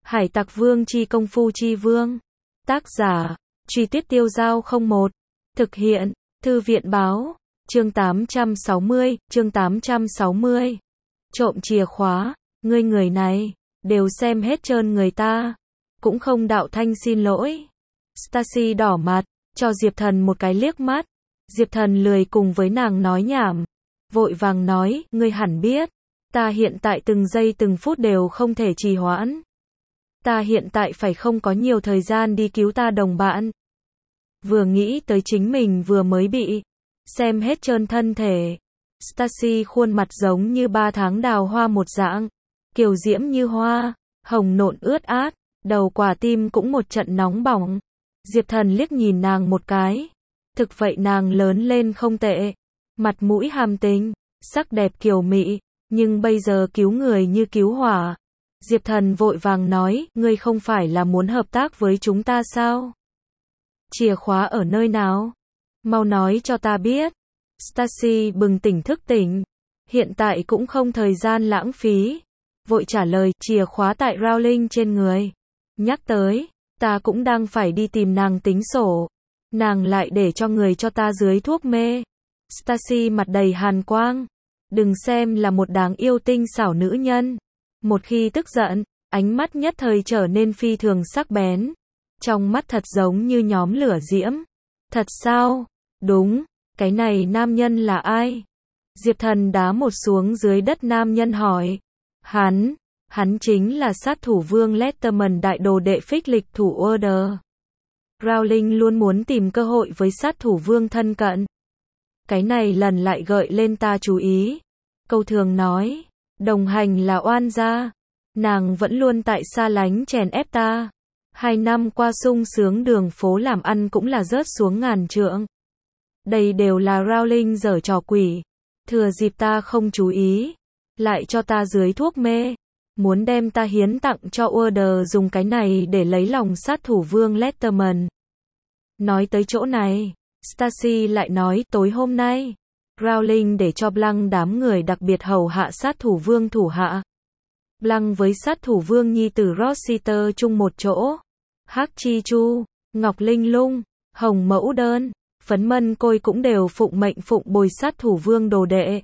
Hải Tặc Vương chi công phu chi vương. Tác giả, Truy Tuyết Tiêu Dao 01. Thực hiện, Thư viện báo. Chương 860. Trộm chìa khóa, ngươi người này, đều xem hết trơn người ta. Cũng không đạo thanh xin lỗi. Stacy đỏ mặt, cho Diệp Thần một cái liếc mắt. Diệp Thần lười cùng với nàng nói nhảm. Vội vàng nói, ngươi hẳn biết. Ta hiện tại từng giây từng phút đều không thể trì hoãn. Ta hiện tại phải không có nhiều thời gian đi cứu ta đồng bạn. Vừa nghĩ tới chính mình vừa mới bị xem hết trơn thân thể. Stacy khuôn mặt giống như 3 tháng đào hoa một dạng. Kiều diễm như hoa, hồng nộn ướt át, đầu quả tim cũng một trận nóng bỏng. Diệp Thần liếc nhìn nàng một cái. Thực vậy nàng lớn lên không tệ. Mặt mũi hàm tình, sắc đẹp kiều mị, nhưng bây giờ cứu người như cứu hỏa. Diệp Thần vội vàng nói, ngươi không phải là muốn hợp tác với chúng ta sao? Chìa khóa ở nơi nào? Mau nói cho ta biết. Stacy bừng tỉnh thức tỉnh. Hiện tại cũng không thời gian lãng phí. Vội trả lời, chìa khóa tại Rowling trên người. Nhắc tới, ta cũng đang phải đi tìm nàng tính sổ. Nàng lại để cho người cho ta dưới thuốc mê. Stacy mặt đầy hàn quang. Đừng xem là một đáng yêu tinh xảo nữ nhân. Một khi tức giận, ánh mắt nhất thời trở nên phi thường sắc bén. Trong mắt thật giống như nhóm lửa diễm. Thật sao? Đúng, cái này nam nhân là ai? Diệp Thần đá một xuống dưới đất nam nhân hỏi. Hắn chính là sát thủ vương Letterman đại đồ đệ phích lịch thủ Order. Rowling luôn muốn tìm cơ hội với sát thủ vương thân cận. Cái này lần lại gợi lên ta chú ý. Câu thường nói, đồng hành là oan gia. Nàng vẫn luôn tại xa lánh chèn ép ta. 2 năm qua sung sướng đường phố làm ăn cũng là rớt xuống ngàn trượng. Đây đều là Rowling giở trò quỷ. Thừa dịp ta không chú ý, lại cho ta dưới thuốc mê. Muốn đem ta hiến tặng cho Order dùng cái này để lấy lòng sát thủ vương Letterman. Nói tới chỗ này, Stacy lại nói, tối hôm nay, Rowling để cho Blanc đám người đặc biệt hầu hạ sát thủ vương thủ hạ. Blanc với sát thủ vương nhi tử Rossiter chung một chỗ. Hắc Chi Chu, Ngọc Linh Lung, Hồng Mẫu Đơn, Phấn Mân Côi cũng đều phụng mệnh phụng bồi sát thủ vương đồ đệ.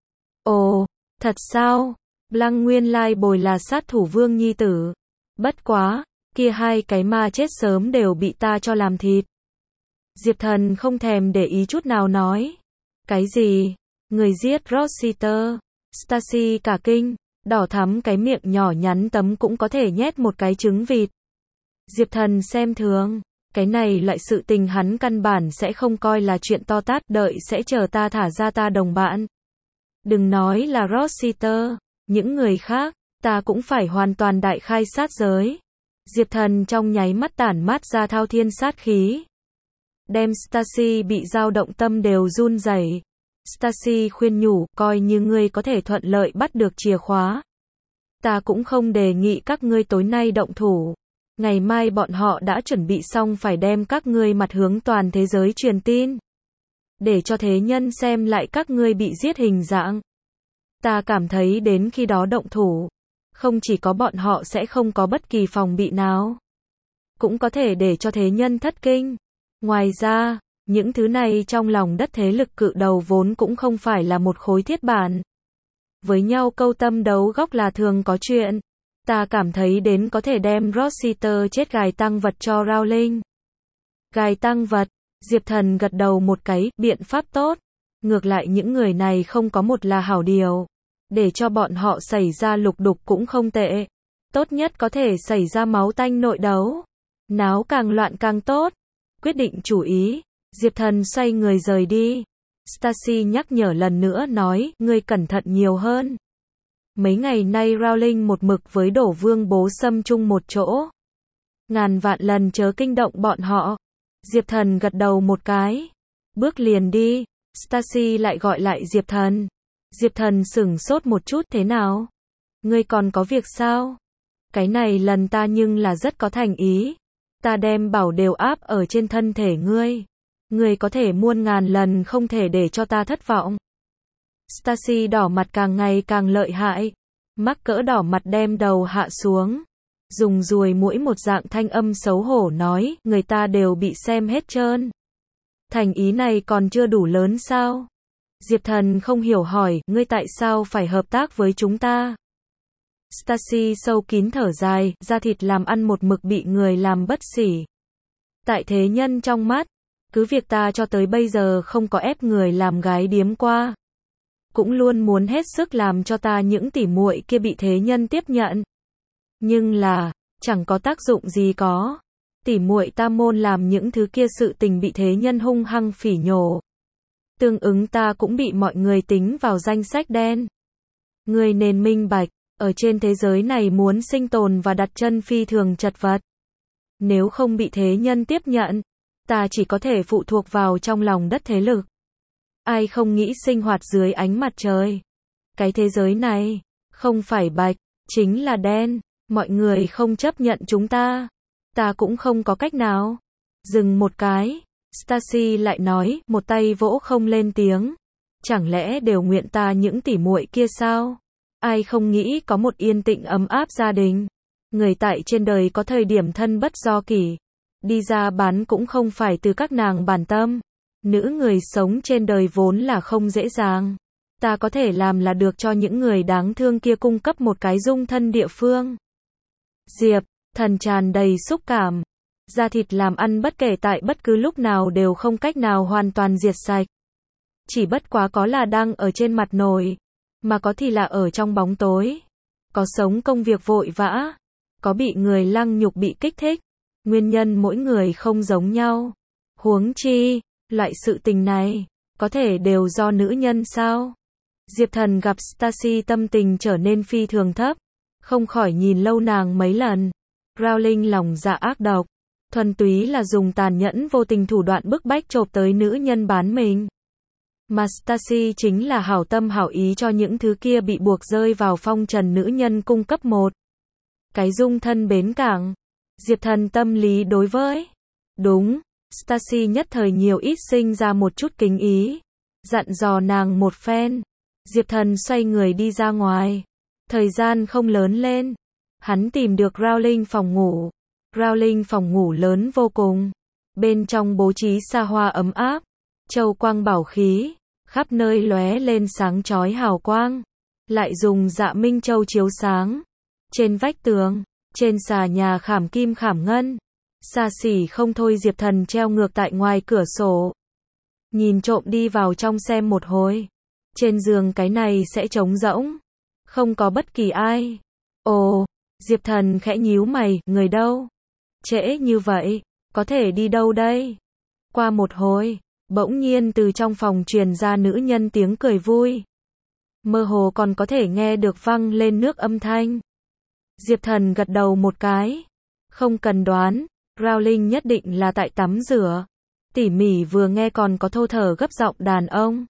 Ồ, thật sao? Blanc nguyên lai bồi là sát thủ vương nhi tử. Bất quá, kia hai cái ma chết sớm đều bị ta cho làm thịt. Diệp Thần không thèm để ý chút nào nói. Cái gì? Người giết Rossiter? Stacy cả kinh, đỏ thắm cái miệng nhỏ nhắn tấm cũng có thể nhét một cái trứng vịt. Diệp Thần xem thường, cái này loại sự tình hắn căn bản sẽ không coi là chuyện to tát, đợi sẽ chờ ta thả ra ta đồng bạn. Đừng nói là Rossiter, những người khác, ta cũng phải hoàn toàn đại khai sát giới. Diệp Thần trong nháy mắt tản mát ra thao thiên sát khí. Đem Stacy bị dao động tâm đều run rẩy. Stacy khuyên nhủ, coi như ngươi có thể thuận lợi bắt được chìa khóa. Ta cũng không đề nghị các ngươi tối nay động thủ. Ngày mai bọn họ đã chuẩn bị xong phải đem các ngươi mặt hướng toàn thế giới truyền tin. Để cho thế nhân xem lại các ngươi bị giết hình dạng. Ta cảm thấy đến khi đó động thủ, không chỉ có bọn họ sẽ không có bất kỳ phòng bị nào. Cũng có thể để cho thế nhân thất kinh. Ngoài ra, những thứ này trong lòng đất thế lực cự đầu vốn cũng không phải là một khối thiết bản. Với nhau câu tâm đấu góc là thường có chuyện. Ta cảm thấy đến có thể đem Rossiter chết gài tăng vật cho Rowling. Gài tăng vật, Diệp Thần gật đầu một cái, biện pháp tốt. Ngược lại những người này không có một là hảo điều. Để cho bọn họ xảy ra lục đục cũng không tệ. Tốt nhất có thể xảy ra máu tanh nội đấu. Náo càng loạn càng tốt. Quyết định chủ ý, Diệp Thần xoay người rời đi. Stacy nhắc nhở lần nữa nói, ngươi cẩn thận nhiều hơn. Mấy ngày nay Rowling một mực với Đổ Vương Bố Sâm chung một chỗ. Ngàn vạn lần chớ kinh động bọn họ. Diệp Thần gật đầu một cái. Bước liền đi. Stacy lại gọi lại Diệp Thần. Diệp Thần sửng sốt một chút, thế nào? Ngươi còn có việc sao? Cái này lần ta nhưng là rất có thành ý. Ta đem bảo đều áp ở trên thân thể ngươi. Ngươi có thể muôn ngàn lần không thể để cho ta thất vọng. Stacy đỏ mặt càng ngày càng lợi hại. Mắc cỡ đỏ mặt đem đầu hạ xuống. dùng ruồi muỗi một dạng thanh âm xấu hổ nói, người ta đều bị xem hết trơn. Thành ý này còn chưa đủ lớn sao? Diệp Thần không hiểu hỏi, ngươi tại sao phải hợp tác với chúng ta? Stacy sâu kín thở dài, da thịt làm ăn một mực bị người làm bất xỉ. Tại thế nhân trong mắt, cứ việc ta cho tới bây giờ không có ép người làm gái điếm qua. Cũng luôn muốn hết sức làm cho ta những tỉ muội kia bị thế nhân tiếp nhận. Nhưng là, chẳng có tác dụng gì có. Tỉ muội ta môn làm những thứ kia sự tình bị thế nhân hung hăng phỉ nhổ. Tương ứng ta cũng bị mọi người tính vào danh sách đen. Ngươi nên minh bạch, ở trên thế giới này muốn sinh tồn và đặt chân phi thường chật vật. Nếu không bị thế nhân tiếp nhận, ta chỉ có thể phụ thuộc vào trong lòng đất thế lực. Ai không nghĩ sinh hoạt dưới ánh mặt trời? Cái thế giới này, không phải bạch, chính là đen. Mọi người không chấp nhận chúng ta. Ta cũng không có cách nào. Dừng một cái. Stacy lại nói, một tay vỗ không lên tiếng. Chẳng lẽ đều nguyện ta những tỉ muội kia sao? Ai không nghĩ có một yên tĩnh ấm áp gia đình. Người tại trên đời có thời điểm thân bất do kỷ. Đi ra bán cũng không phải từ các nàng bản tâm. Nữ người sống trên đời vốn là không dễ dàng. Ta có thể làm là được cho những người đáng thương kia cung cấp một cái dung thân địa phương. Diệp Thần tràn đầy xúc cảm. Da thịt làm ăn bất kể tại bất cứ lúc nào đều không cách nào hoàn toàn diệt sạch. Chỉ bất quá có là đang ở trên mặt nổi, mà có thì là ở trong bóng tối. Có sống công việc vội vã, có bị người lăng nhục bị kích thích. Nguyên nhân mỗi người không giống nhau. Huống chi, loại sự tình này, có thể đều do nữ nhân sao? Diệp Thần gặp Stacy tâm tình trở nên phi thường thấp, không khỏi nhìn lâu nàng mấy lần. Rowling lòng dạ ác độc, thuần túy là dùng tàn nhẫn vô tình thủ đoạn bức bách chộp tới nữ nhân bán mình. Mà Stacy chính là hảo tâm hảo ý cho những thứ kia bị buộc rơi vào phong trần nữ nhân cung cấp một cái dung thân bến cảng. Diệp Thần tâm lý đối với đúng, Stacy nhất thời nhiều ít sinh ra một chút kính ý, dặn dò nàng một phen. Diệp Thần xoay người đi ra ngoài. Thời gian không lớn lên, hắn tìm được Rowling phòng ngủ. Rowling phòng ngủ lớn vô cùng, bên trong bố trí xa hoa ấm áp, châu quang bảo khí, khắp nơi lóe lên sáng chói hào quang, lại dùng dạ minh châu chiếu sáng. Trên vách tường, trên xà nhà khảm kim khảm ngân, xa xỉ không thôi. Diệp Thần treo ngược tại ngoài cửa sổ, nhìn trộm đi vào trong xem một hồi. Trên giường cái này sẽ trống rỗng, không có bất kỳ ai. Ồ, Diệp Thần khẽ nhíu mày, người đâu? Trễ như vậy, có thể đi đâu đây? Qua một hồi, bỗng nhiên từ trong phòng truyền ra nữ nhân tiếng cười vui. Mơ hồ còn có thể nghe được vang lên nước âm thanh. Diệp Thần gật đầu một cái. Không cần đoán, Rowling nhất định là tại tắm rửa. Tỉ mỉ vừa nghe còn có thô thở gấp giọng đàn ông.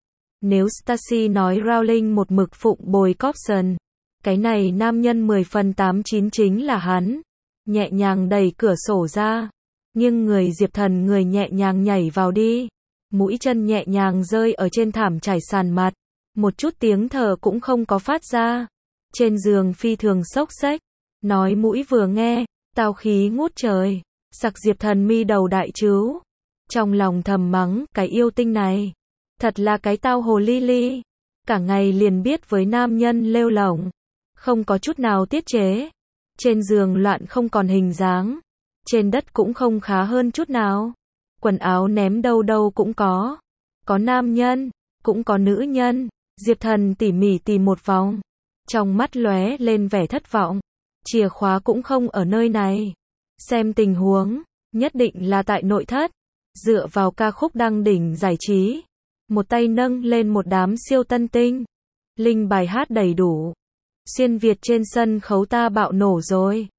Nếu Stacy nói Rowling một mực phụng bồi Corson, cái này nam nhân 10 phần 89 chính là hắn. Nhẹ nhàng đẩy cửa sổ ra, nhưng người Diệp Thần người nhẹ nhàng nhảy vào đi. Mũi chân nhẹ nhàng rơi ở trên thảm trải sàn mặt, một chút tiếng thở cũng không có phát ra. Trên giường phi thường xốc xếch, nói mũi vừa nghe, tao khí ngút trời. Sặc Diệp Thần mi đầu đại trứu, trong lòng thầm mắng, cái yêu tinh này, thật là cái tao hồ ly ly, cả ngày liền biết với nam nhân lêu lổng, không có chút nào tiết chế. Trên giường loạn không còn hình dáng, trên đất cũng không khá hơn chút nào. Quần áo ném đâu đâu cũng có nam nhân, cũng có nữ nhân. Diệp Thần tỉ mỉ tìm một vòng, trong mắt lóe lên vẻ thất vọng. Chìa khóa cũng không ở nơi này. Xem tình huống, nhất định là tại nội thất. Dựa vào ca khúc đăng đỉnh giải trí, một tay nâng lên một đám siêu tân tinh, linh bài hát đầy đủ. Xuyên Việt trên sân khấu ta bạo nổ rồi.